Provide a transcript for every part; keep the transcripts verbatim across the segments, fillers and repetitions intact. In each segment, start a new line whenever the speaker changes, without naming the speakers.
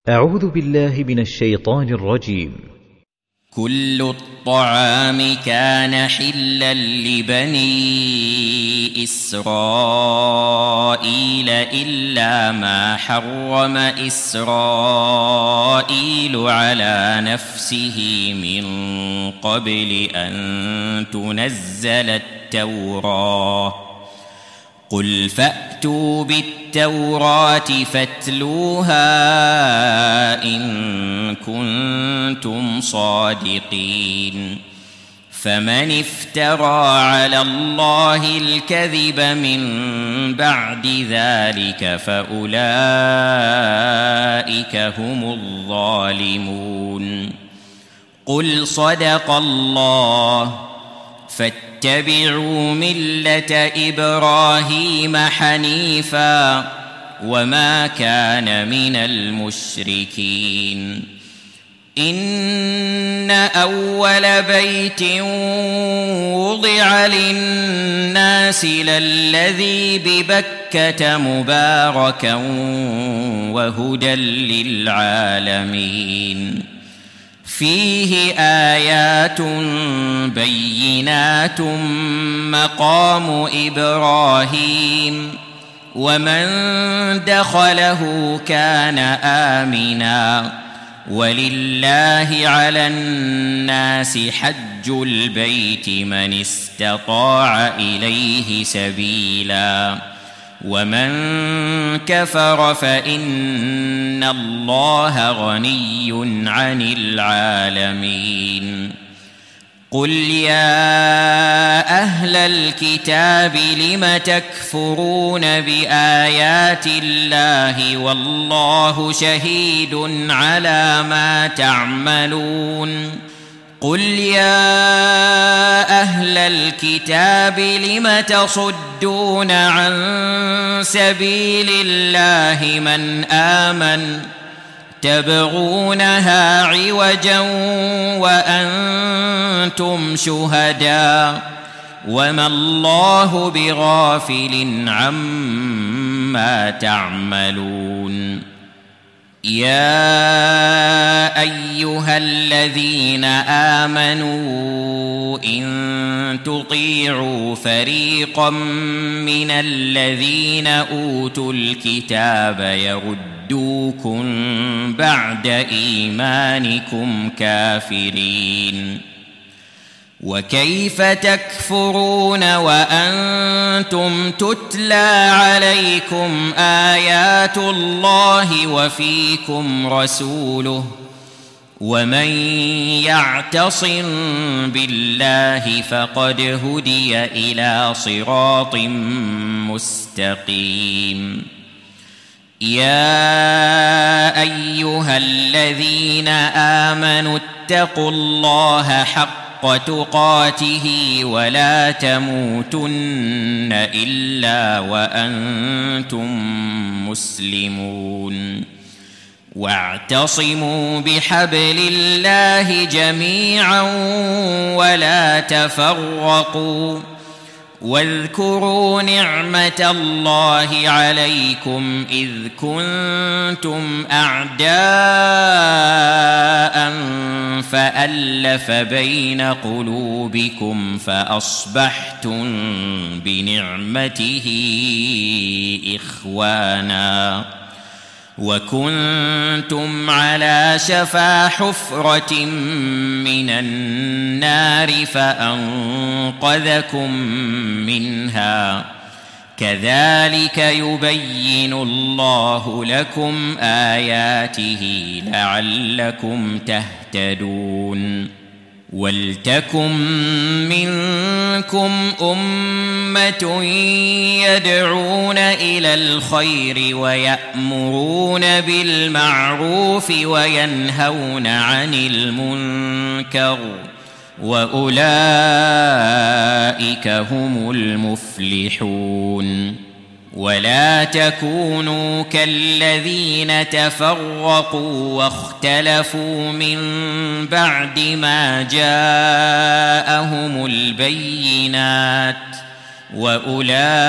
أعوذ بالله من الشيطان الرجيم.
كل الطعام كان حلا لبني إسرائيل إلا ما حرم إسرائيل على نفسه من قبل أن تنزل التوراة. قل فأتوا بالتوراة فاتلوها إن كنتم صادقين. فمن افترى على الله الكذب من بعد ذلك فأولئك هم الظالمون. قل صدق الله فاتبعوا ملة إبراهيم حنيفا وما كان من المشركين. إن أول بيت وضع للناس للذي ببكة مباركا وهدى للعالمين. فيه آيات بينات مقام إبراهيم ومن دخله كان آمنا ولله على الناس حج البيت من استطاع إليه سبيلا ومن كفر فإن الله غني عن العالمين. قل يا أهل الكتاب لم تكفرون بآيات الله والله شهيد على ما تعملون. قل يا أهل الكتاب لم تصدون عن سبيل الله من آمن تبغونها عوجا وأنتم شهداء وما الله بغافل عما تعملون. يا أيها الذين آمنوا إن تطيعوا فريقا من الذين أوتوا الكتاب يردوكم بعد إيمانكم كافرين. وكيف تكفرون وأنتم تتلى عليكم آيات الله وفيكم رسوله ومن يعتصم بالله فقد هدي إلى صراط مستقيم. يا أيها الذين آمنوا اتقوا الله حق تقاته ولا تموتن إلا وأنتم مسلمون. واعتصموا بحبل الله جميعا ولا تفرقوا. واذكروا نعمة الله عليكم إذ كنتم أعداء فألف بين قلوبكم فأصبحتم بنعمته إخوانا وكنتم على شفا حفرة من النار فأنقذكم منها. كذلك يبين الله لكم آياته لعلكم تهتدون. ولتكن منكم أمة يدعون إلى الخير ويأمرون بالمعروف وينهون عن المنكر وأولئك هم المفلحون. ولا تكونوا كالذين تفرقوا واختلفوا من بعد ما جاءهم البينات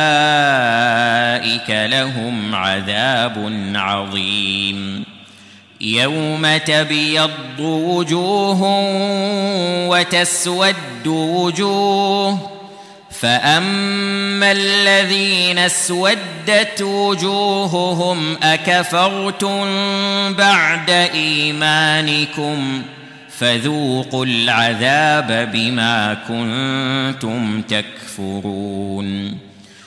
وأولئك لهم عذاب عظيم. يوم تبيض وجوه وتسود وجوه فأما الذين اسودت وجوههم أكفرتم بعد إيمانكم فذوقوا العذاب بما كنتم تكفرون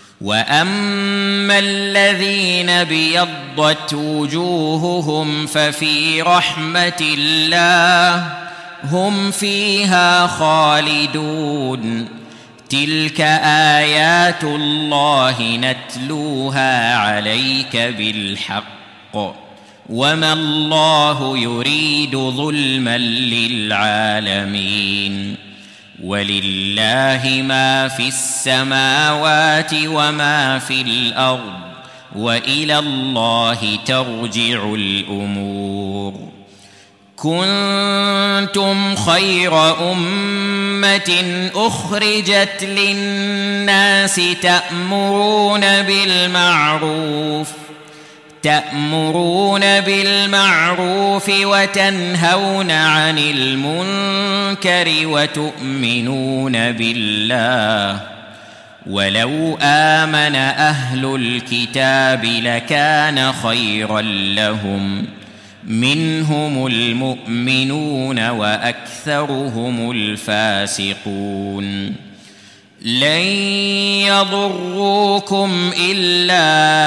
وأما الذين بيضت وجوههم ففي رحمة الله هم فيها خالدون تلك آيات الله نتلوها عليك بالحق وما الله يريد ظلما للعالمين ولله ما في السماوات وما في الأرض وإلى الله ترجع الأمور كنتم خير أمة أخرجت للناس تأمرون بالمعروف تأمرون بالمعروف وتنهون عن المنكر وتؤمنون بالله ولو آمن أهل الكتاب لكان خيرا لهم منهم المؤمنون وأكثرهم الفاسقون لن يضروكم إلا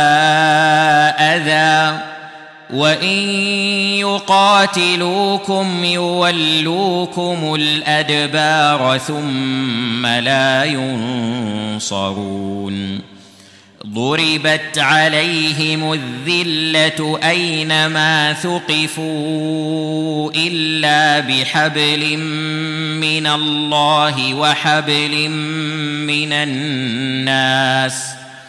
أذى وإن يقاتلوكم يولوكم الأدبار ثم لا ينصرون ضربت عليهم الذلة أينما ثقفوا إلا بحبل من الله وحبل من الناس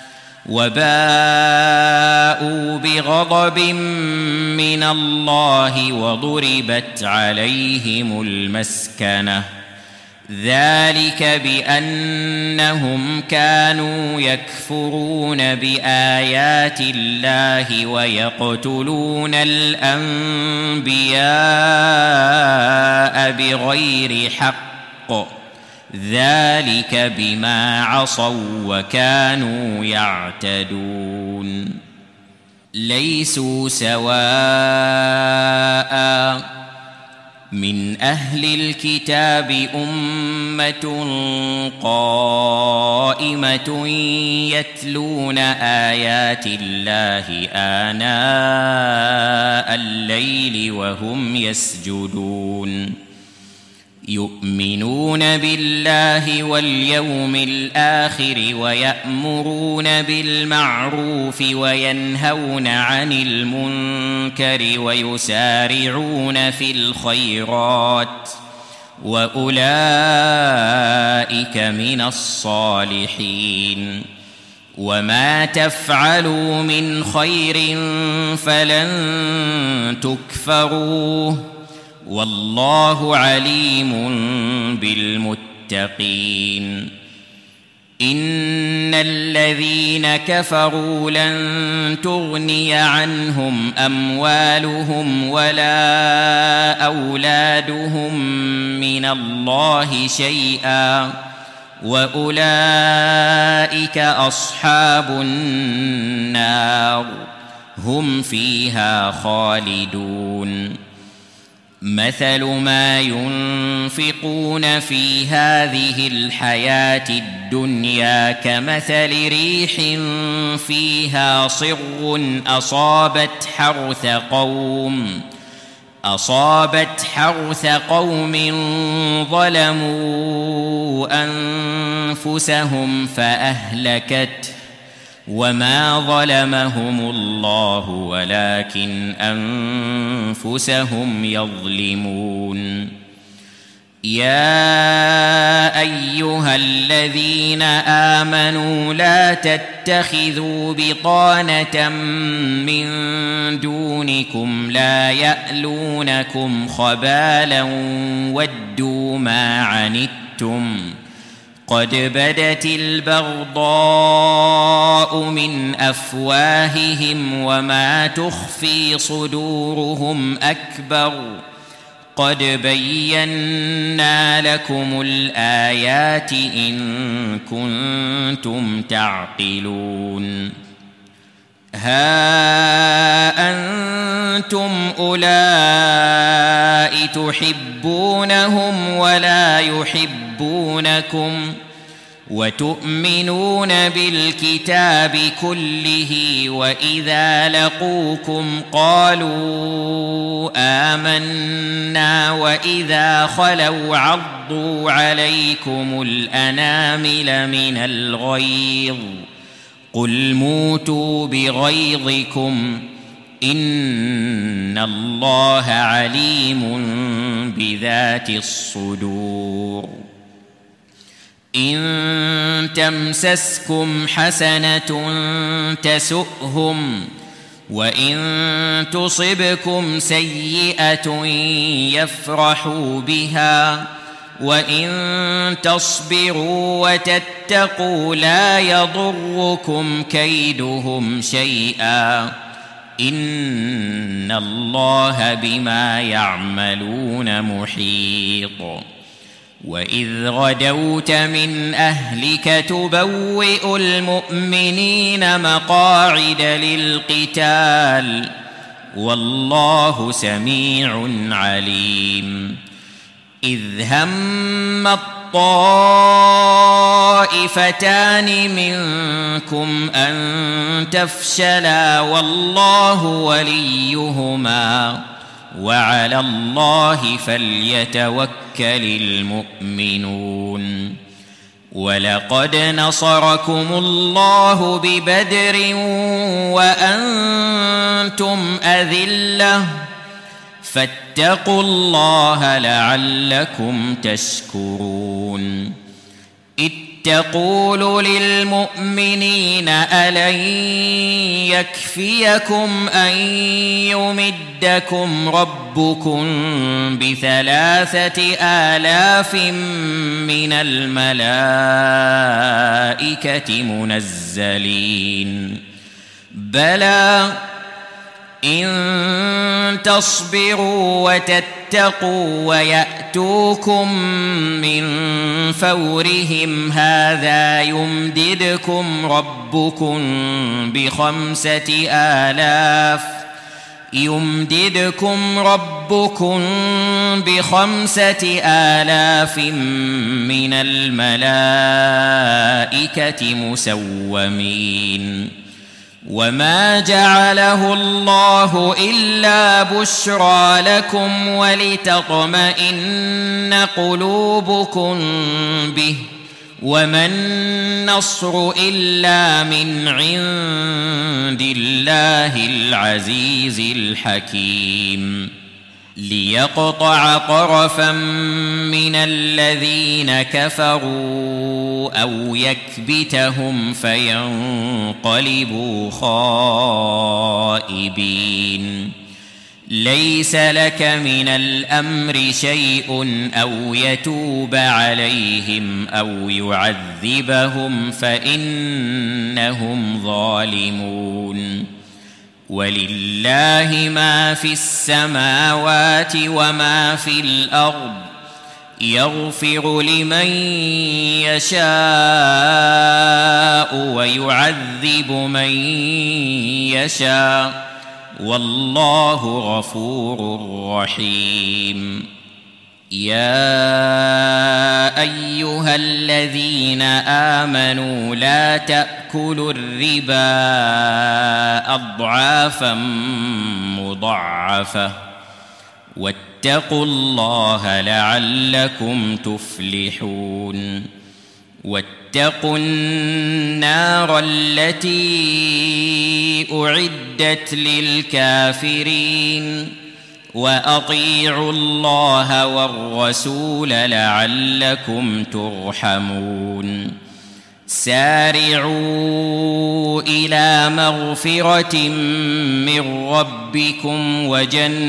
وباءوا بغضب من الله وضربت عليهم المسكنة ذلك بأنهم كانوا يكفرون بآيات الله ويقتلون الأنبياء بغير حق ذلك بما عصوا وكانوا يعتدون ليسوا سواء من أهل الكتاب أمة قائمة يتلون آيات الله آناء الليل وهم يسجدون يؤمنون بالله واليوم الآخر ويأمرون بالمعروف وينهون عن المنكر ويسارعون في الخيرات وأولئك من الصالحين وما تفعلوا من خير فلن تكفروه والله عليم بالمتقين إن الذين كفروا لن تغني عنهم أموالهم ولا أولادهم من الله شيئا وأولئك أصحاب النار هم فيها خالدون مثل ما ينفقون في هذه الحياة الدنيا كمثل ريح فيها صر أصابت حرث قوم أصابت حرث قوم ظلموا أنفسهم فأهلكته وما ظلمهم الله ولكن أنفسهم يظلمون يا أيها الذين آمنوا لا تتخذوا بطانة من دونكم لا يألونكم خبالا ودوا ما عنتم قد بدت البغضاء من أفواههم وما تخفي صدورهم أكبر قد بينا لكم الآيات إن كنتم تعقلون ها أنتم أولئك تحبونهم ولا يحبونكم وتؤمنون بالكتاب كله وإذا لقوكم قالوا آمنا وإذا خلوا عضوا عليكم الأنامل من الغيظ قل موتوا بغيظكم إن الله عليم بذات الصدور إن تمسسكم حسنة تسؤهم وإن تصبكم سيئة يفرحوا بها وإن تصبروا وتتقوا لا يضركم كيدهم شيئا إن الله بما يعملون محيط وإذ غدوت من أهلك تبوئ المؤمنين مقاعد للقتال والله سميع عليم إذ هم الطائفتان منكم أن تفشلا والله وليهما وعلى الله فليتوكل المؤمنون ولقد نصركم الله ببدر وأنتم أذلة فاتقوا الله لعلكم تشكرون إذ تقول للمؤمنين ألن يكفيكم أن يمدكم ربكم بثلاثة آلاف من الملائكة منزلين بلى إن تصبروا وتتقوا ويأتوكم من فورهم هذا يمددكم ربكم بخمسة آلاف يمددكم ربكم بخمسة آلاف من الملائكة مسومين وما جعله الله إلا بشرى لكم ولتطمئن قلوبكم به وما النصر إلا من عند الله العزيز الحكيم ليقطع طرفا من الذين كفروا أو يكبتهم فينقلبوا خائبين ليس لك من الأمر شيء أو يتوب عليهم أو يعذبهم فإنهم ظالمون ولله ما في السماوات وما في الأرض يغفر لمن يشاء ويعذب من يشاء والله غفور رحيم يا أيها الذين آمنوا لا تأكلوا الربا أضعافا مضاعفة واتقوا الله لعلكم تفلحون واتقوا النار التي أعدت للكافرين وأطيعوا الله والرسول لعلكم ترحمون سارعوا إلى مغفرة من ربكم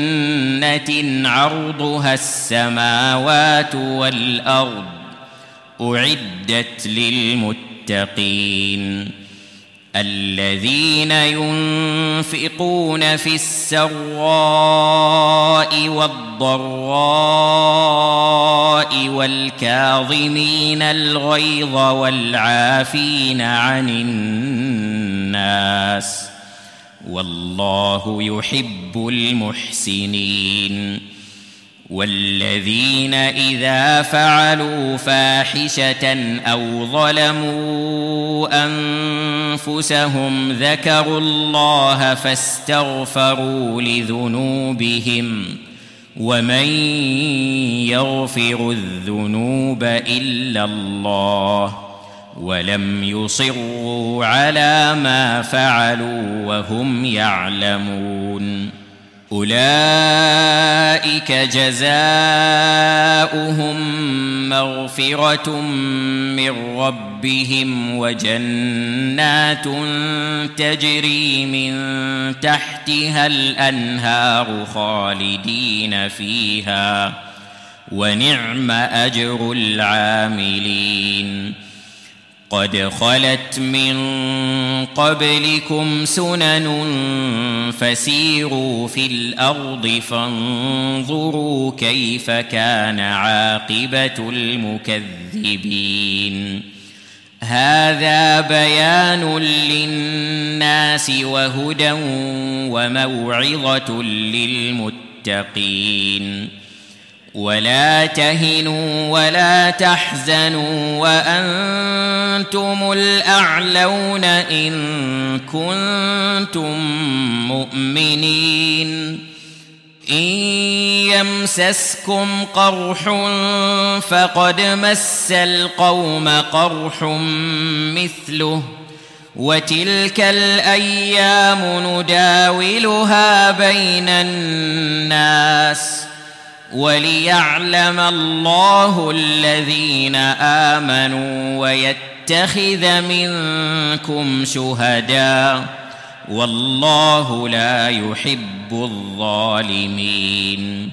وجنة عرضها السماوات والأرض أعدت للمتقين الذين ينفقون في السراء والضراء والكاظمين الغيظ والعافين عن الناس والله يحب المحسنين والذين إذا فعلوا فاحشة أو ظلموا أنفسهم ذكروا الله فاستغفروا لذنوبهم ومن يغفر الذنوب إلا الله ولم يصروا على ما فعلوا وهم يعلمون أولئك جزاؤهم مغفرة من ربهم وجنات تجري من تحتها الأنهار خالدين فيها ونعم أجر العاملين قد خلت من قبلكم سنن فسيروا في الأرض فانظروا كيف كان عاقبة المكذبين هذا بيان للناس وهدى وموعظة للمتقين ولا تهنوا ولا تحزنوا وأنتم الأعلون إن كنتم مؤمنين إن يمسسكم قرح فقد مس القوم قرح مثله وتلك الأيام نداولها بين الناس وليعلم الله الذين آمنوا ويتخذ منكم شهداء والله لا يحب الظالمين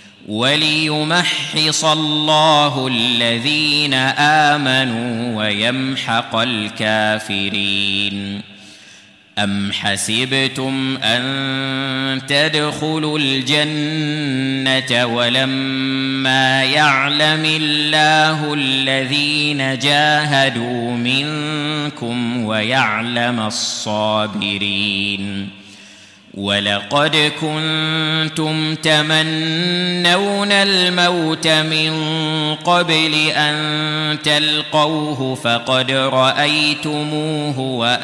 وليمحص الله الذين آمنوا ويمحق الكافرين أم حسبتم أن تدخلوا الجنة ولما يعلم الله الذين جاهدوا منكم ويعلم الصابرين ولقد كنتم تمنون الموت من قبل أن تلقوه فقد رأيتموه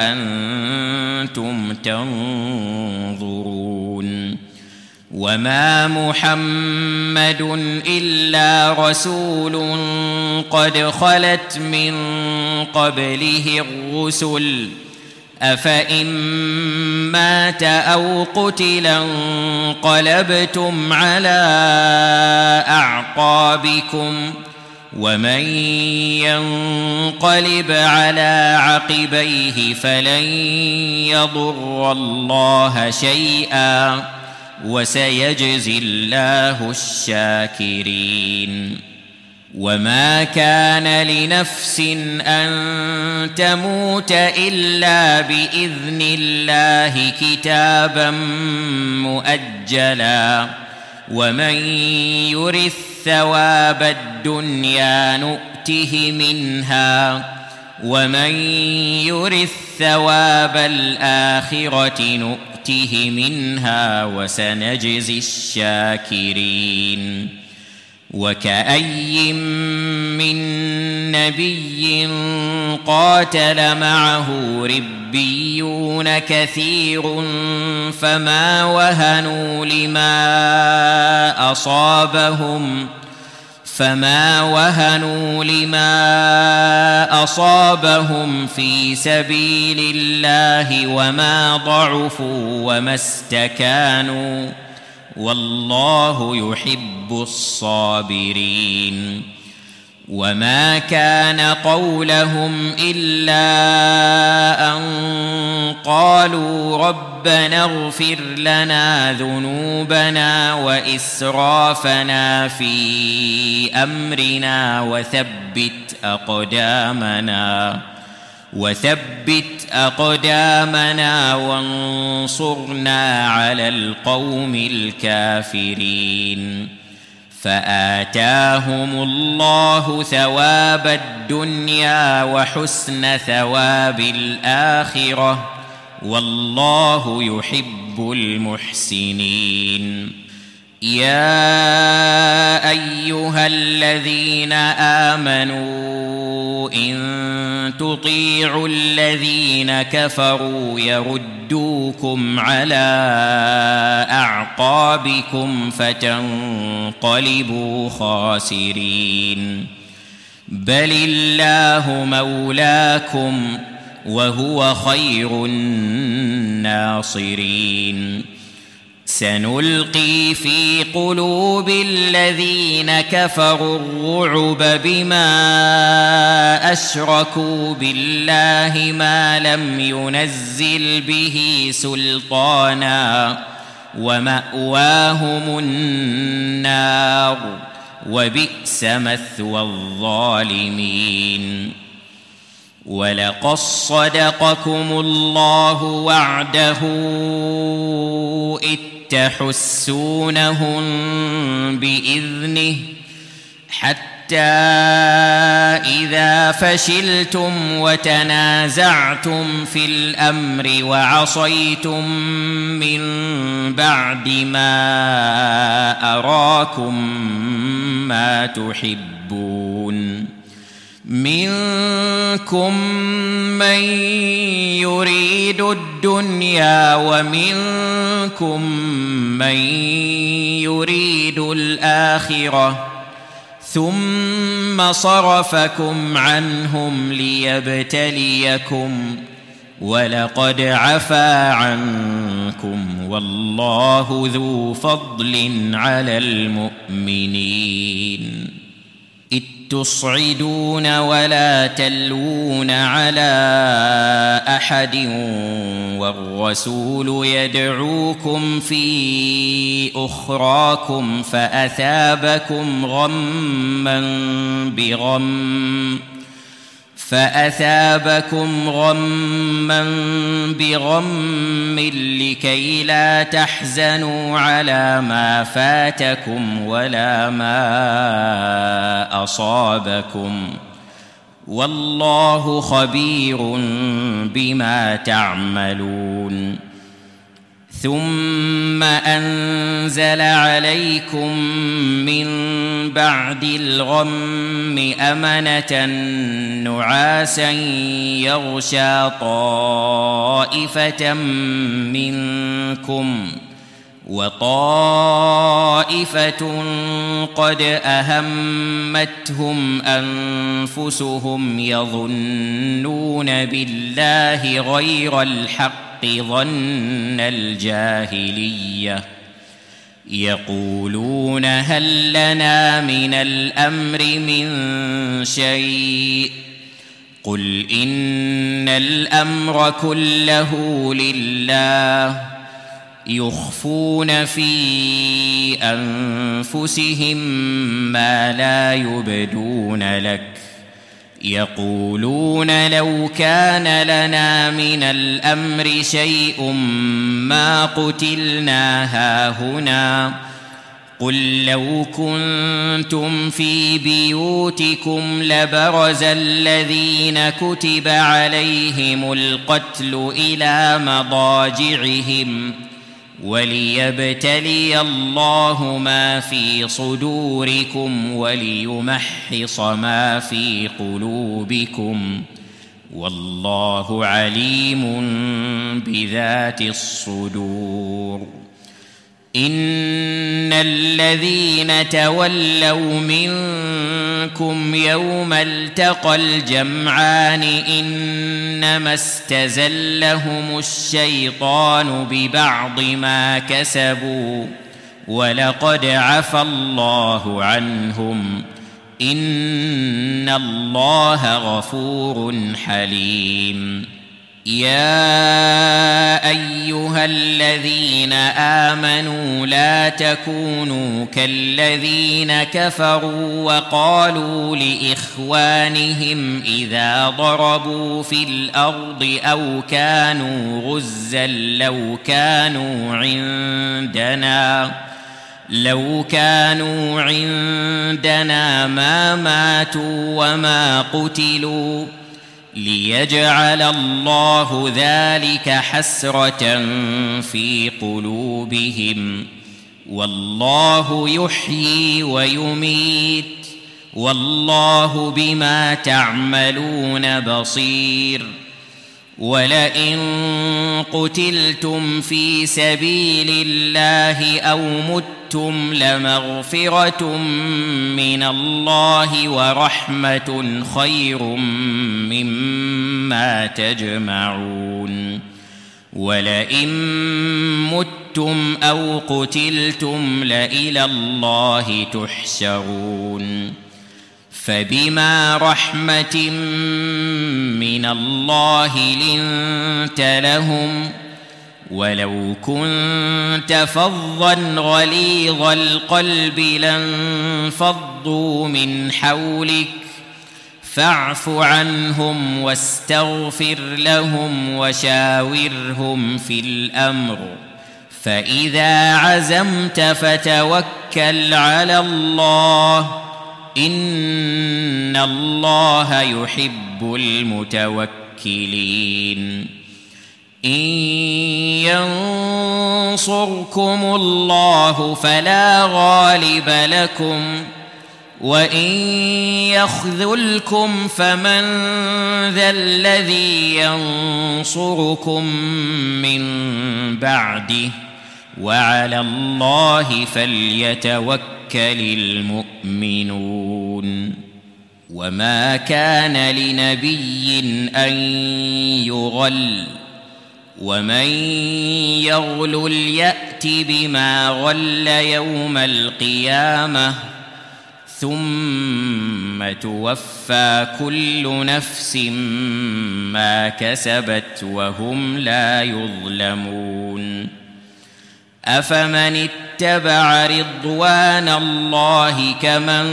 وأنتم تنظرون وما محمد إلا رسول قد خلت من قبله الرسل أفإن مات أو قتل انقلبتم على أعقابكم ومن ينقلب على عقبيه فلن يضر الله شيئا وسيجزي الله الشاكرين وما كان لنفس أن تموت إلا بإذن الله كتابا مؤجلا ومن يرث ثواب الدنيا نؤته منها ومن يرث ثواب الآخرة نؤته منها وسنجزي الشاكرين وكأي من نبي قاتل معه ربيون كثير فما وهنوا لما أصابهم فما وهنوا لما أصابهم في سبيل الله وما ضعفوا وما استكانوا والله يحب الصابرين وما كان قولهم إلا أن قالوا رب ربنا اغفر لنا ذنوبنا وإسرافنا في أمرنا وثبت أقدامنا وثبت أقدامنا وانصرنا على القوم الكافرين. فآتاهم الله ثواب الدنيا وحسن ثواب الآخرة والله يحب المحسنين. يا أيها الذين آمنوا إن تطيعوا الذين كفروا يردوكم على أعقابكم فتنقلبوا خاسرين. بل الله مولاكم وهو خير الناصرين. سنلقي في قلوب الذين كفروا الرعب بما أشركوا بالله ما لم ينزل به سلطانا ومأواهم النار وبئس مثوى الظالمين. ولقد صدقكم الله وعده إذ تحسونهم بإذنه حتى إذا فشلتم وتنازعتم في الأمر وعصيتم من بعد ما أراكم ما تحبون منكم من يريد الدنيا ومنكم من يريد الآخرة ثم صرفكم عنهم ليبتليكم ولقد عفا عنكم والله ذو فضل على المؤمنين. إذ تصعدون ولا تلوون على أحد والرسول يدعوكم في أخراكم فأثابكم غما بغم فأثابكم غما بغم لكي لا تحزنوا على ما فاتكم ولا ما أصابكم والله خبير بما تعملون. ثم أنزل عليكم من بعد الغم أمنة نعاسا يغشى طائفة منكم وطائفة قد أهمتهم أنفسهم يظنون بالله غير الحق ظن الجاهلية يقولون هل لنا من الأمر من شيء قل إن الأمر كله لله يخفون في أنفسهم ما لا يبدون لك يقولون لو كان لنا من الأمر شيء ما قتلنا هاهنا قل لو كنتم في بيوتكم لبرز الذين كتب عليهم القتل إلى مضاجعهم وليبتلي الله ما في صدوركم وليمحص ما في قلوبكم والله عليم بذات الصدور. إن الذين تولوا منكم يوم التقى الجمعان إنما استزلهم الشيطان ببعض ما كسبوا ولقد عفا الله عنهم إن الله غفور حليم. يا أيها الذين آمنوا لا تكونوا كالذين كفروا وقالوا لإخوانهم إذا ضربوا في الأرض أو كانوا غزا لو كانوا عندنا لو كانوا عندنا ما ماتوا وما قتلوا ليجعل الله ذلك حسرة في قلوبهم والله يحيي ويميت والله بما تعملون بصير ولئن قتلتم في سبيل الله أو متم لمغفرة من الله ورحمة خير مما تجمعون ولئن متم أو قتلتم لإلى الله تحشرون فبما رحمة من الله لنت لهم ولو كنت فظا غليظ القلب لانفضوا من حولك فاعف عنهم واستغفر لهم وشاورهم في الأمر فإذا عزمت فتوكل على الله إن الله يحب المتوكلين إن ينصركم الله فلا غالب لكم وإن يخذلكم فمن ذا الذي ينصركم من بعده وعلى الله فليتوكل المؤمنون وما كان لنبي أن يغل ومن يغلل يأت بما غل يوم القيامة ثم توفى كل نفس ما كسبت وهم لا يظلمون أفمن اتبع رضوان الله كمن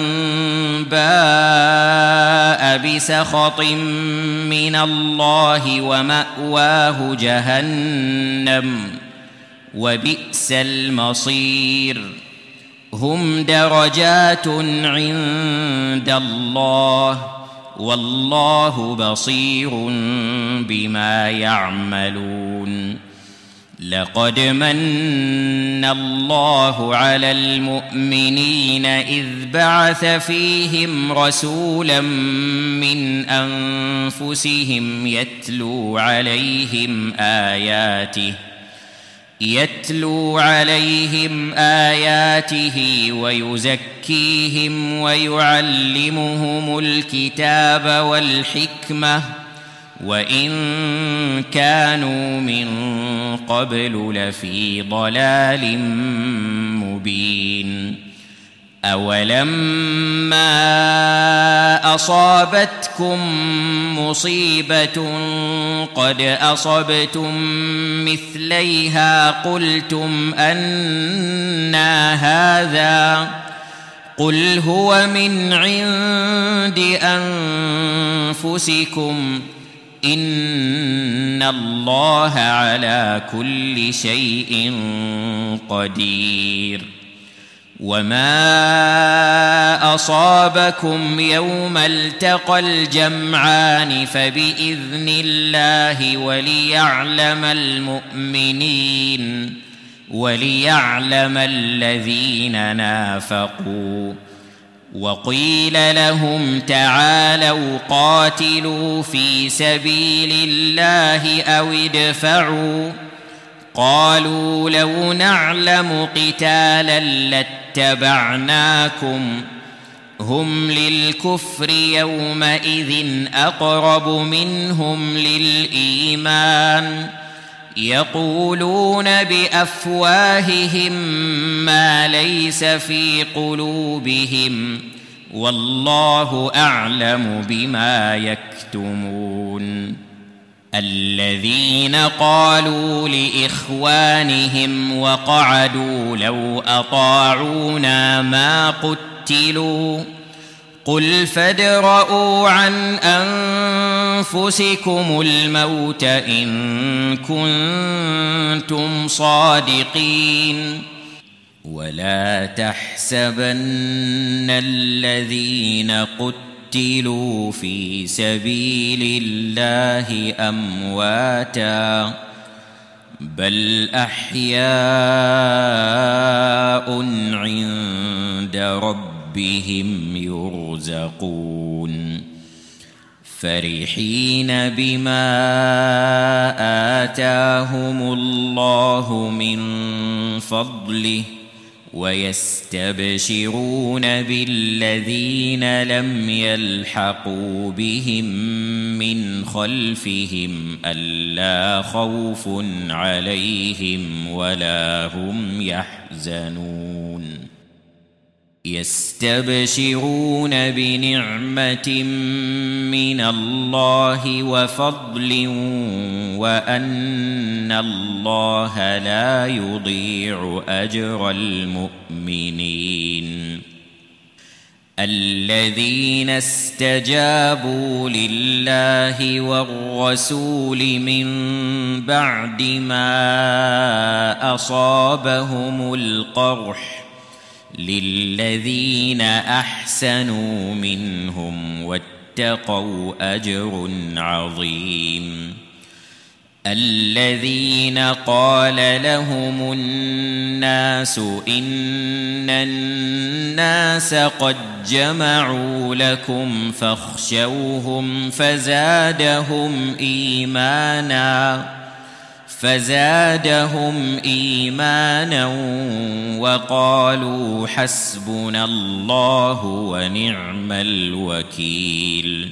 باء بسخط من الله ومأواه جهنم وبئس المصير هم درجات عند الله والله بصير بما يعملون لقد من الله على المؤمنين إذ بعث فيهم رسولا من أنفسهم يتلو عليهم آياته يتلو عليهم آياته ويزكيهم ويعلمهم الكتاب والحكمة وإن كانوا من قبل لفي ضلال مبين أولما أصابتكم مصيبة قد أصبتم مثليها قلتم أنى هذا قل هو من عند أنفسكم إن الله على كل شيء قدير وما أصابكم يوم التقى الجمعان فبإذن الله وليعلم المؤمنين وليعلم الذين نافقوا وقيل لهم تعالوا قاتلوا في سبيل الله أو ادفعوا قالوا لو نعلم قتالا لاتبعناكم هم للكفر يومئذ أقرب منهم للإيمان يقولون بأفواههم ما ليس في قلوبهم والله أعلم بما يكتمون الذين قالوا لإخوانهم وقعدوا لو أطاعونا ما قتلوا قل فادرءوا عن أنفسكم الموت إن كنتم صادقين ولا تحسبن الذين قتلوا في سبيل الله أمواتا بل أحياء عند ربهم بهم يرزقون فرحين بما آتاهم الله من فضله ويستبشرون بالذين لم يلحقوا بهم من خلفهم ألا خوف عليهم ولا هم يحزنون يستبشرون بنعمة من الله وفضل وأن الله لا يضيع أجر المؤمنين الذين استجابوا لله والرسول من بعد ما أصابهم القرح للذين أحسنوا منهم واتقوا أجر عظيم الذين قال لهم الناس إن الناس قد جمعوا لكم فاخشوهم فزادهم إيمانا فزادهم إيمانا وقالوا حسبنا الله ونعم الوكيل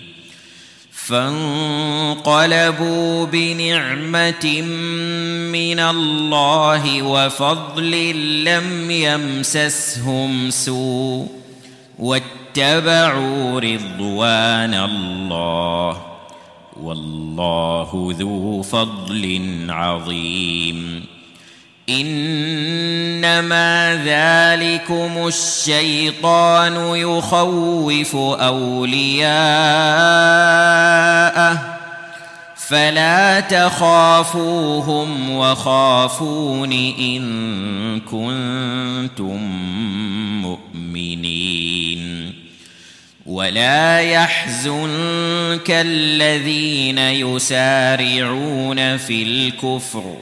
فانقلبوا بنعمة من الله وفضل لم يمسسهم سوء واتبعوا رضوان الله والله ذو فضل عظيم إنما ذلكم الشيطان يخوف أولياءه فلا تخافوهم وخافون إن كنتم مؤمنين ولا يحزنك الذين يسارعون في الكفر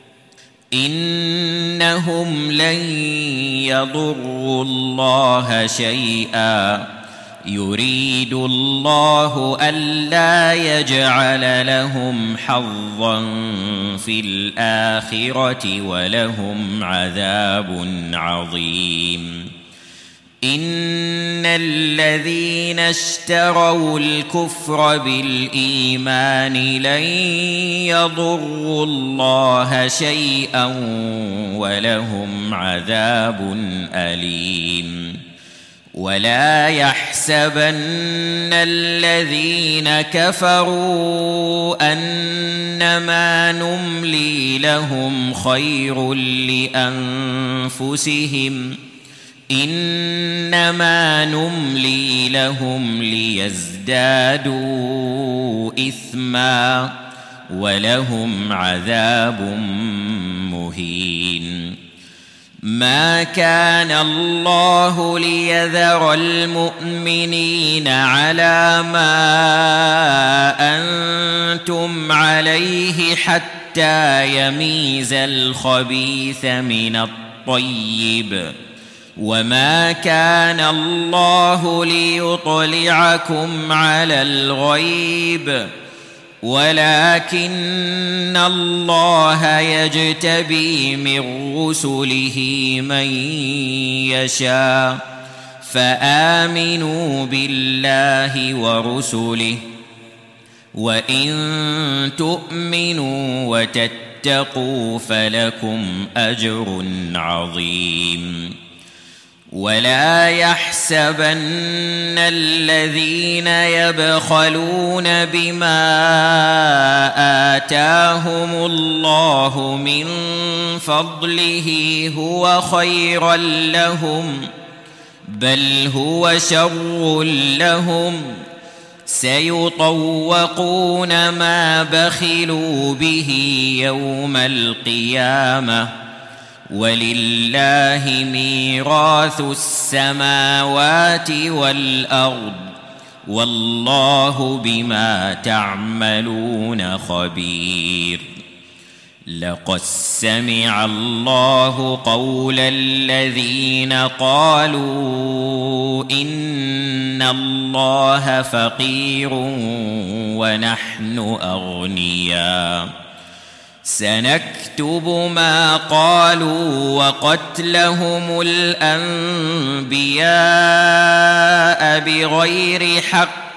إنهم لن يضروا الله شيئا يريد الله ألا يجعل لهم حظا في الآخرة ولهم عذاب عظيم إن الذين اشتروا الكفر بالإيمان لن يضروا الله شيئا ولهم عذاب أليم ولا يحسبن الذين كفروا أنما نملي لهم خير لأنفسهم إنما نملي لهم ليزدادوا إثما ولهم عذاب مهين ما كان الله ليذر المؤمنين على ما أنتم عليه حتى يميز الخبيث من الطيب وما كان الله ليطلعكم على الغيب ولكن الله يجتبي من رسله من يشاء فآمنوا بالله ورسله وإن تؤمنوا وتتقوا فلكم أجر عظيم ولا يحسبن الذين يبخلون بما آتاهم الله من فضله هو خيرا لهم، بل هو شر لهم، سيطوقون ما بخلوا به يوم القيامة، ولله ميراث السماوات والأرض، والله بما تعملون خبير. لقد سمع الله قول الذين قالوا إن الله فقير ونحن أغنياء، سنكتب ما قالوا وقتلهم الأنبياء بغير حق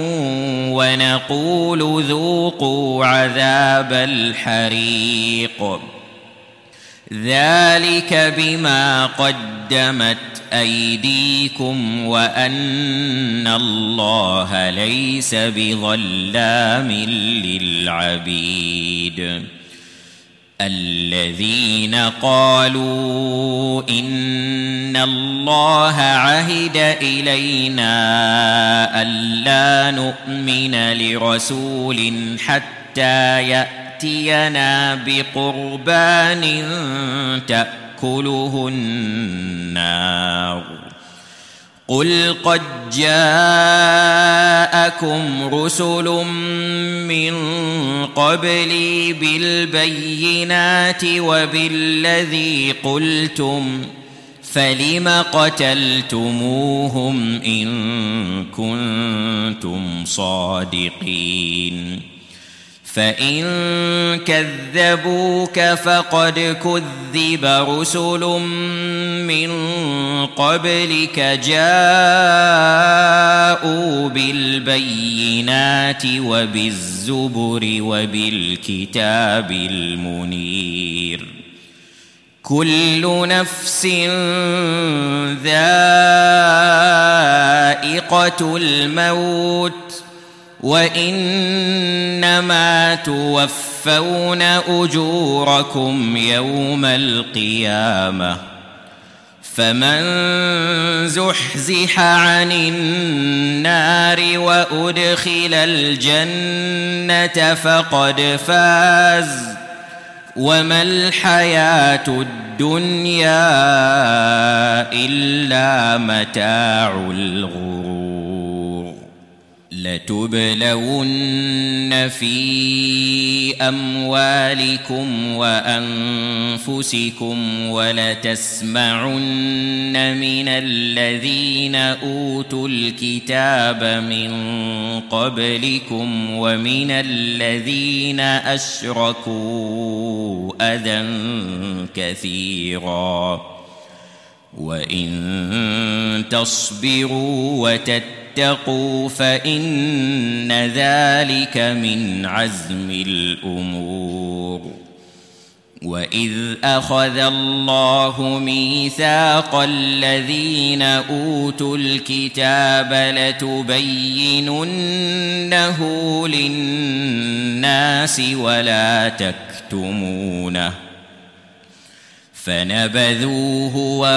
ونقول ذوقوا عذاب الحريق، ذلك بما قدمت أيديكم وأن الله ليس بظلام للعبيد. الذين قالوا إن الله عهد إلينا ألا نؤمن لرسول حتى يأتينا بقربان تأكله النار، قل قد جاءكم رسل من قبلي بالبينات وبالذي قلتم، فلم قتلتموهم إن كنتم صادقين؟ فإن كذبوك فقد كذب رسل من قبلك جاءوا بالبينات وبالزبر وبالكتاب المنير، كل نفس ذائقة الموت، وإنما توفون أجوركم يوم القيامة، فمن زحزح عن النار وأدخل الجنة فقد فاز، وما الحياة الدنيا إلا متاع الغرور. لتبلون في أموالكم وأنفسكم ولتسمعن من الذين أوتوا الكتاب من قبلكم ومن الذين أشركوا أذى كثيرا، وإن تصبروا وتتقوا فإن ذلك من عزم الأمور. وإذ أخذ الله ميثاق الذين أوتوا الكتاب لتبيننه للناس ولا تكتمونه، فنبذوه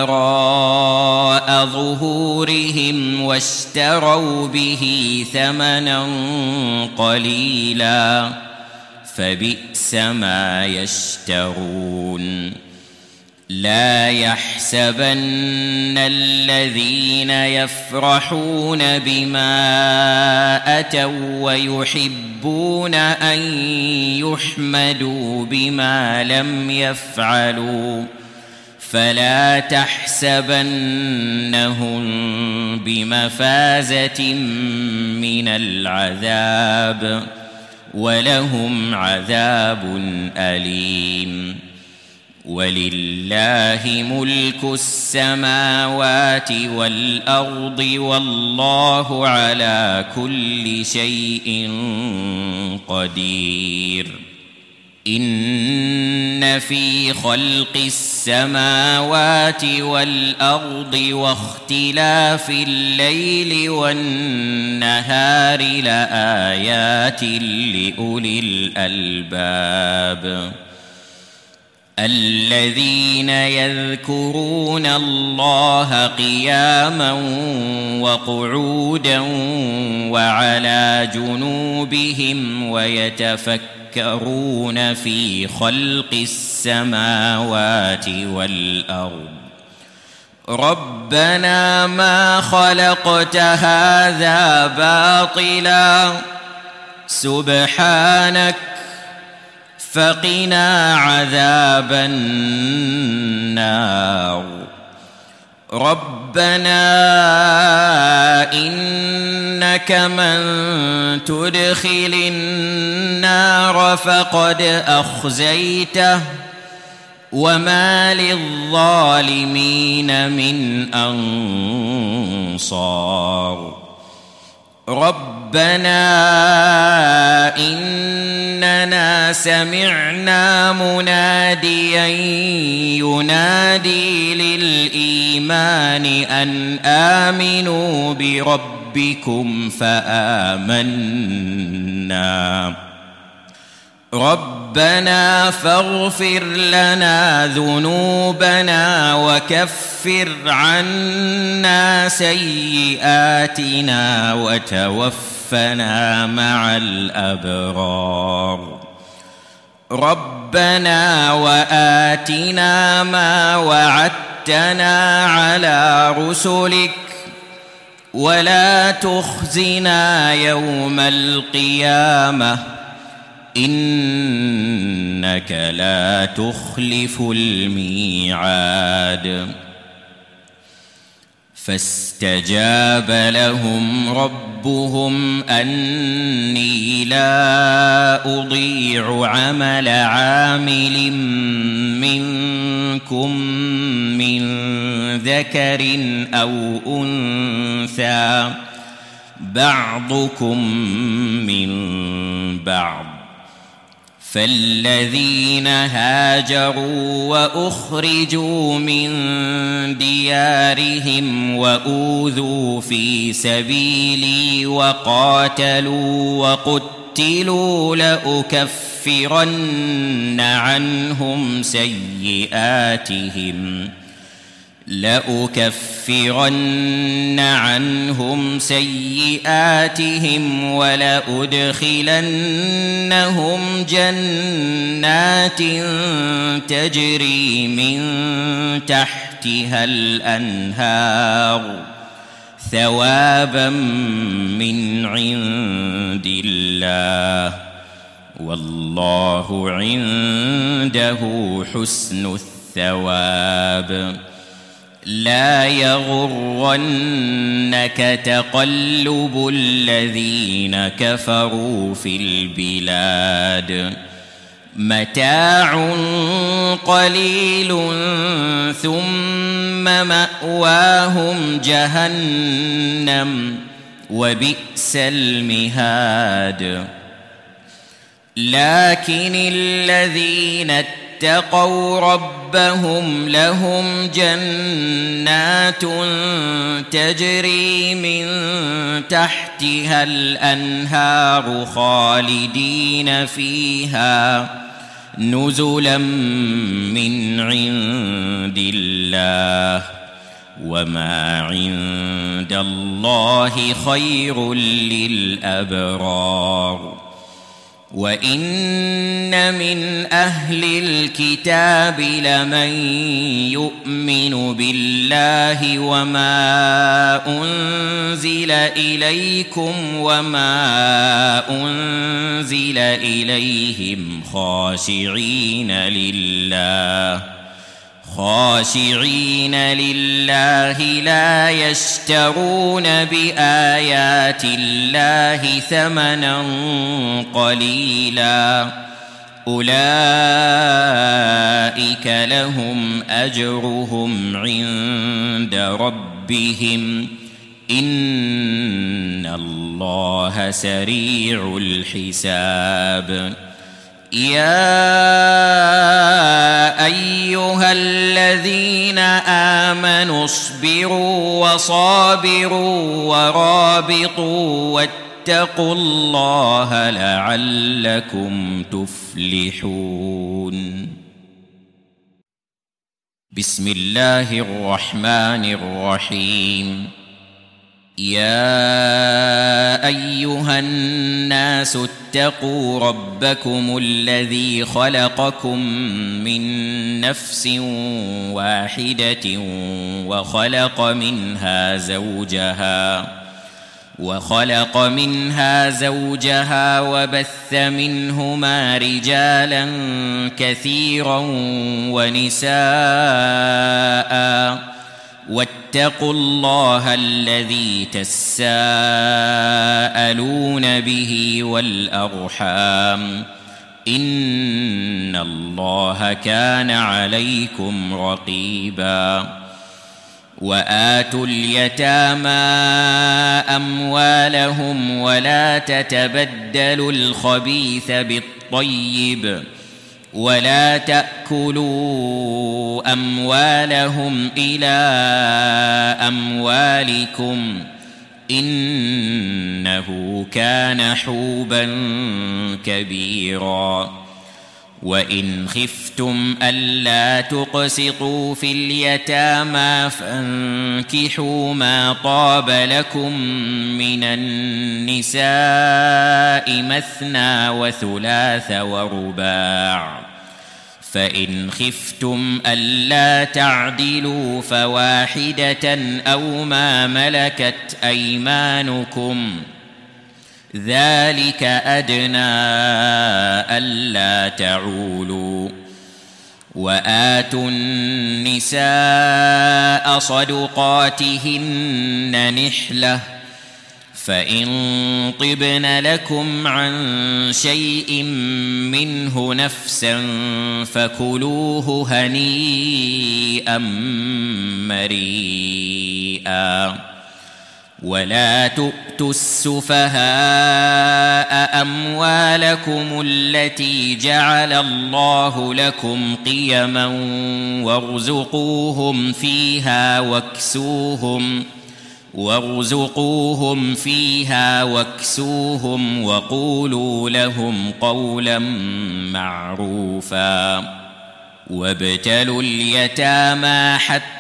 وراء ظهورهم واشتروا به ثمنا قليلا، فبئس ما يشترون. لا يحسبن الذين يفرحون بما أتوا ويحبون أن يحمدوا بما لم يفعلوا، فلا تحسبنهم بمفازة من العذاب، ولهم عذاب أليم. ولله ملك السماوات والأرض، والله على كل شيء قدير. إن في خلق السماوات والأرض واختلاف الليل والنهار لآيات لأولي الألباب الذين يذكرون الله قياما وقعودا وعلى جنوبهم ويتفكرون في خلق السماوات والأرض ربنا ما خلقت هذا باطلا سبحانك فقنا عذاب النار ربنا إنك من تدخل النار فقد أخزيته وما للظالمين من أنصار ربنا إننا سمعنا مناديا ينادي للإيمان أن آمنوا بربكم فآمنا ربنا فاغفر لنا ذنوبنا وكفر عنا سيئاتنا وتوفنا مع الأبرار ربنا وآتنا ما وعدتنا على رسلك ولا تخزنا يوم القيامة إنك لا تخلف الميعاد فاستجاب لهم ربهم أني لا أضيع عمل عامل منكم من ذكر أو أنثى بعضكم من بعض فالذين هاجروا وأخرجوا من ديارهم وأوذوا في سبيلي وقاتلوا وقتلوا لأكفرن عنهم سيئاتهم لأكفرن عنهم سيئاتهم ولأدخلنهم جنات تجري من تحتها الأنهار ثوابا من عند الله والله عنده حسن الثواب لا يغرنك تقلب الذين كفروا في البلاد متاع قليل ثم مأواهم جهنم وبئس المهاد لكن الذين اتقوا ربهم لهم جنات تجري من تحتها الأنهار خالدين فيها نزلا من عند الله وما عند الله خير للأبرار وإن من أهل الكتاب لمن يؤمن بالله وما أنزل إليكم وما أنزل إليهم خاشعين لله خاشعين لله لا يشترون بآيات الله ثمنا قليلا أولئك لهم أجرهم عند ربهم إن الله سريع الحساب يا أيها الذين آمنوا اصبروا وصابروا ورابطوا واتقوا الله لعلكم تفلحون. بسم الله الرحمن الرحيم. يا أيها الناس اتقوا ربكم الذي خلقكم من نفس واحدة وخلق منها زوجها وخلق منها زوجها وبث منهما رجالا كثيرا ونساء واتقوا الله الذي تساءلون به والأرحام إن الله كان عليكم رقيبا. وآتوا اليتامى أموالهم ولا تتبدلوا الخبيث بالطيب ولا تأكلوا أموالهم إلى أموالكم إنه كان حوبا كبيرا. وإن خفتم ألا تقسطوا في اليتامى فانكحوا ما طاب لكم من النساء مثنى وثلاث ورباع، فإن خفتم ألا تعدلوا فواحدة أو ما ملكت أيمانكم ذلك أدنى ألا تعولوا. وآتوا النساء صدقاتهن نحلة فإن طبن لكم عن شيء منه نفسا فكلوه هنيئا مريئا. ولا تؤتوا السفهاء أموالكم التي جعل الله لكم قيما وارزقوهم فيها واكسوهم وارزقوهم فيها واكسوهم وقولوا لهم قولا معروفا. وابتلوا اليتامى حتى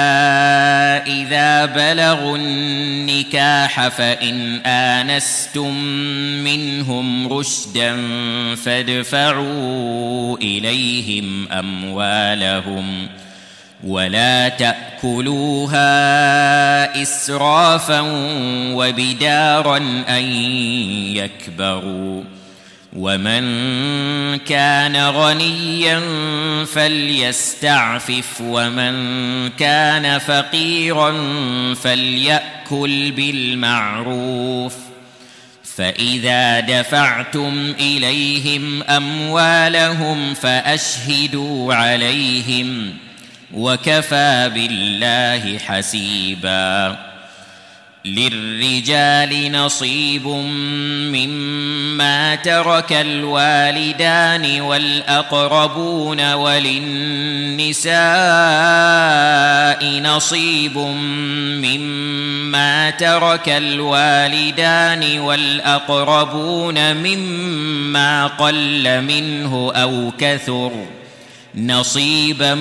إذا بلغوا النكاح فإن آنستم منهم رشدا فادفعوا إليهم أموالهم ولا تأكلوها إسرافا وبدارا أن يكبروا. ومن كان غنيا فليستعفف ومن كان فقيرا فليأكل بالمعروف. فإذا دفعتم إليهم أموالهم فأشهدوا عليهم وكفى بالله حسيبا. للرجال نصيب مما ترك الوالدان والأقربون وللنساء نصيب مما ترك الوالدان والأقربون مما قل منه أو كثر نصيبا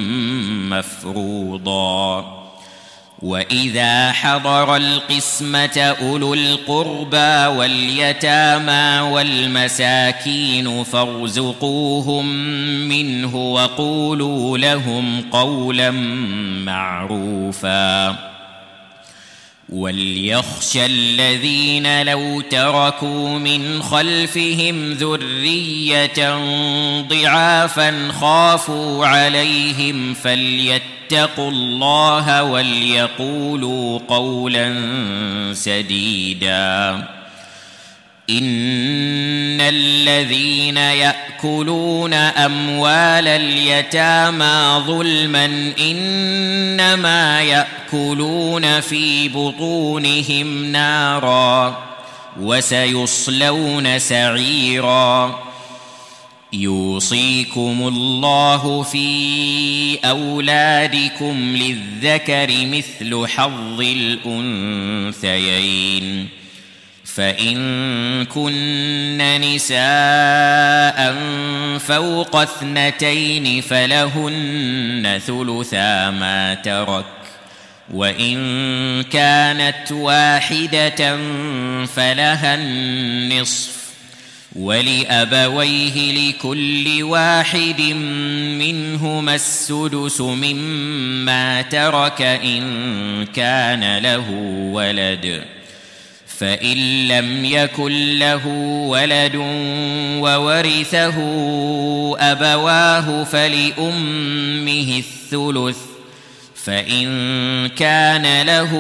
مفروضا. وإذا حضر القسمة أولو القربى واليتامى والمساكين فارزقوهم منه وقولوا لهم قولا معروفا. وليخشى الذين لو تركوا من خلفهم ذرية ضعافا خافوا عليهم فليتقوا الله وليقولوا قولا سديدا. إن الذين يأكلون أموال اليتامى ظلما إنما يأكلون في بطونهم نارا وسيصلون سعيرا. يوصيكم الله في أولادكم للذكر مثل حظ الأنثيين فإن كن نساء فوق اثنتين فلهن ثلثا ما ترك وإن كانت واحدة فلها النصف ولأبويه لكل واحد منهما السدس مما ترك إن كان له ولد فإن لم يكن له ولد وورثه أبواه فلأمه الثلث فإن كان له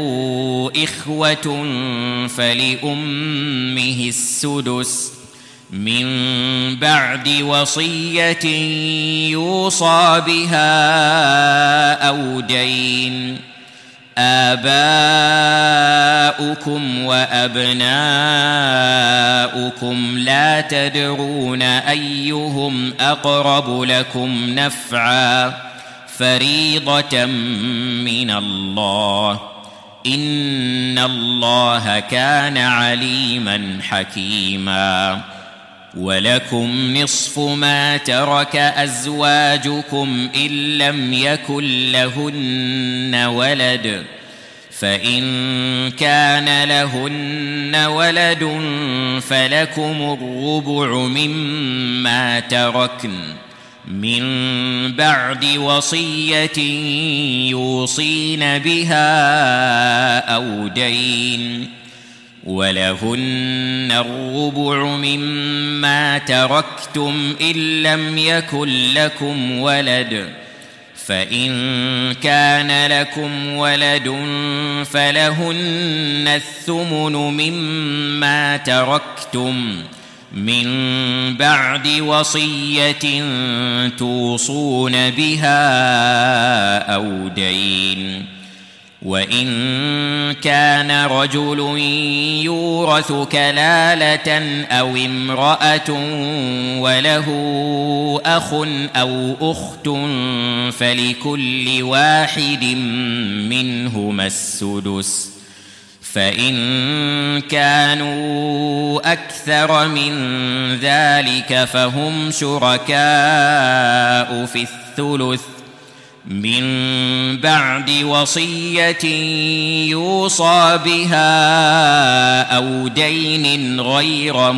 إخوة فلأمه السدس من بعد وصية يوصى بها أو دين آباؤكم وأبناؤكم لا تدرون أيهم أقرب لكم نفعا فريضة من الله إن الله كان عليما حكيما ولكم نصف ما ترك أزواجكم إن لم يكن لهن ولد فإن كان لهن ولد فلكم الربع مما تركن من بعد وصية يوصين بها أو دين ولهن الربع مما تركتم إن لم يكن لكم ولد فإن كان لكم ولد فلهن الثمن مما تركتم من بعد وصية توصون بها أو دين وإن كان رجل يورث كلالة أو امرأة وله أخ أو أخت فلكل واحد منهما السدس فإن كانوا أكثر من ذلك فهم شركاء في الثلث من بعد وصية يوصى بها أو دين غير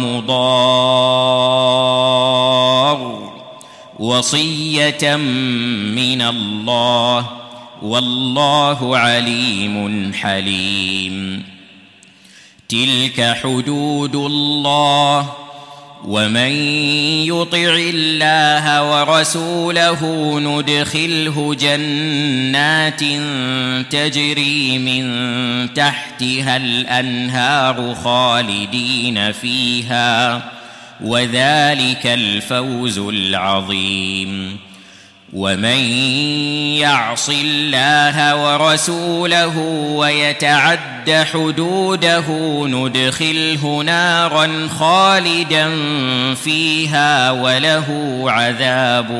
مضار وصية من الله والله عليم حليم تلك حدود الله ومن يطع الله ورسوله ندخله جنات تجري من تحتها الأنهار خالدين فيها وذلك الفوز العظيم ومن يعص الله ورسوله ويتعد حدوده ندخله نارا خالدا فيها وله عذاب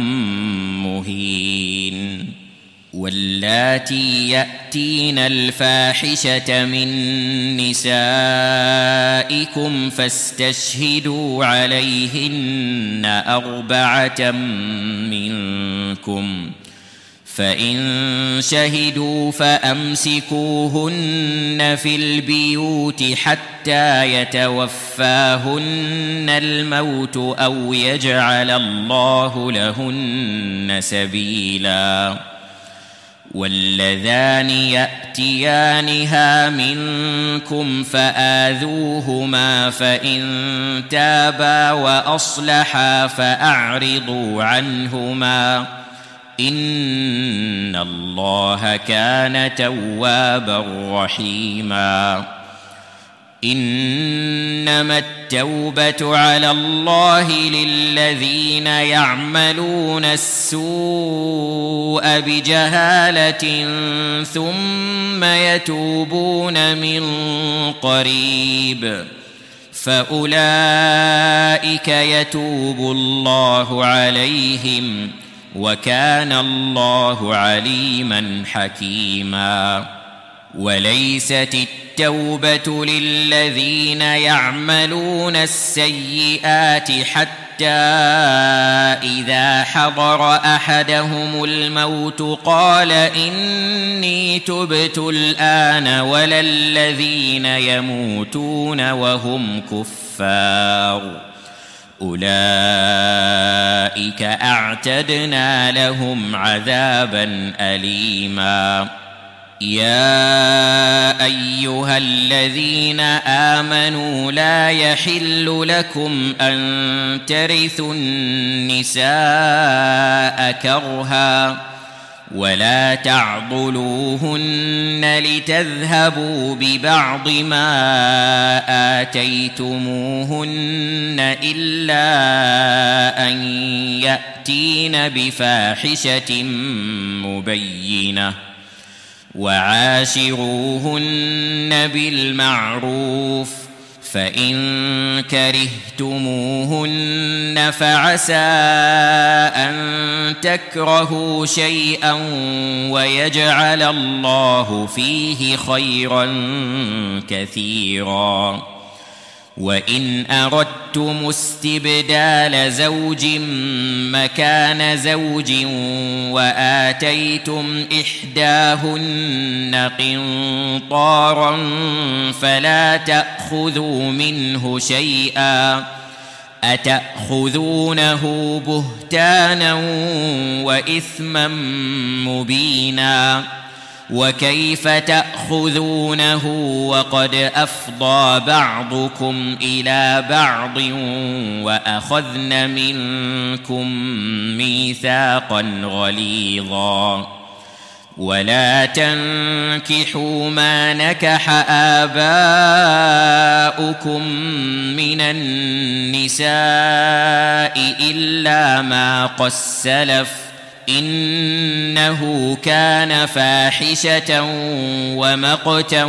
مهين واللاتي يأتين الفاحشة من نسائكم فاستشهدوا عليهن أربعة منكم فإن شهدوا فأمسكوهن في البيوت حتى يتوفاهن الموت أو يجعل الله لهن سبيلا واللذان يأتيانها منكم فآذوهما فإن تابا وأصلحا فأعرضوا عنهما إن الله كان توابا رحيما إنما التوبة على الله للذين يعملون السوء بجهالة ثم يتوبون من قريب فأولئك يتوب الله عليهم وكان الله عليما حكيما. وليست التوبة للذين يعملون السيئات حتى إذا حضر أحدهم الموت قال إني تبت الآن ولا الذين يموتون وهم كفار أولئك أعتدنا لهم عذابا أليما. يا أيها الذين آمنوا لا يحل لكم أن ترثوا النساء كرها ولا تعضلوهن لتذهبوا ببعض ما آتيتموهن إلا أن يأتين بفاحشة مبينة وعاشروهن بالمعروف فإن كرهتموهن فعسى أن تكرهوا شيئا ويجعل الله فيه خيرا كثيرا. وإن أردتم استبدال زوج مكان زوج وآتيتم إحداهن قنطارا فلا تأخذوا منه شيئا أتأخذونه بهتانا وإثما مبينا. وكيف تأخذونه وقد أفضى بعضكم إلى بعض وأخذن منكم ميثاقا غليظا. ولا تنكحوا ما نكح آباؤكم من النساء إلا ما قد سلف إنه كان فاحشة ومقتا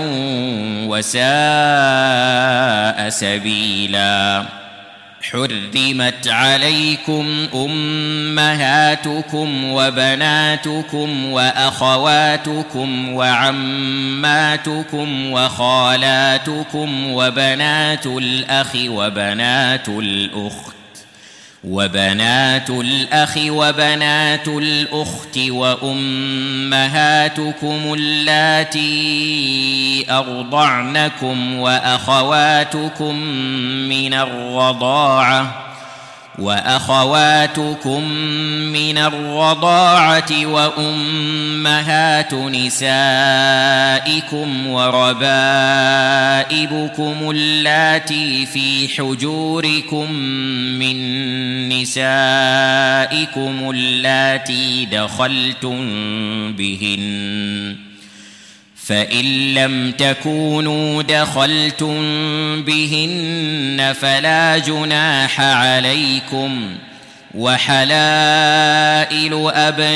وساء سبيلا. حرمت عليكم أمهاتكم وبناتكم وأخواتكم وعماتكم وخالاتكم وبنات الأخ وبنات الأخت وبنات الأخ وبنات الأخت وأمهاتكم اللاتي أرضعنكم وأخواتكم من الرضاعة وأخواتكم من الرضاعة وأمهات نسائكم وربائبكم اللاتي في حجوركم من نسائكم اللاتي دخلتم بهن فإن لم تكونوا دخلتم بهن فلا جناح عليكم. وحلائل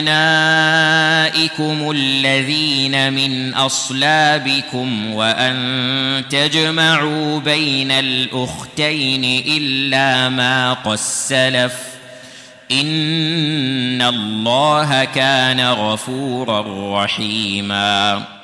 أبنائكم الذين من أصلابكم وأن تجمعوا بين الأختين إلا ما قد سلف إن الله كان غفورا رحيما.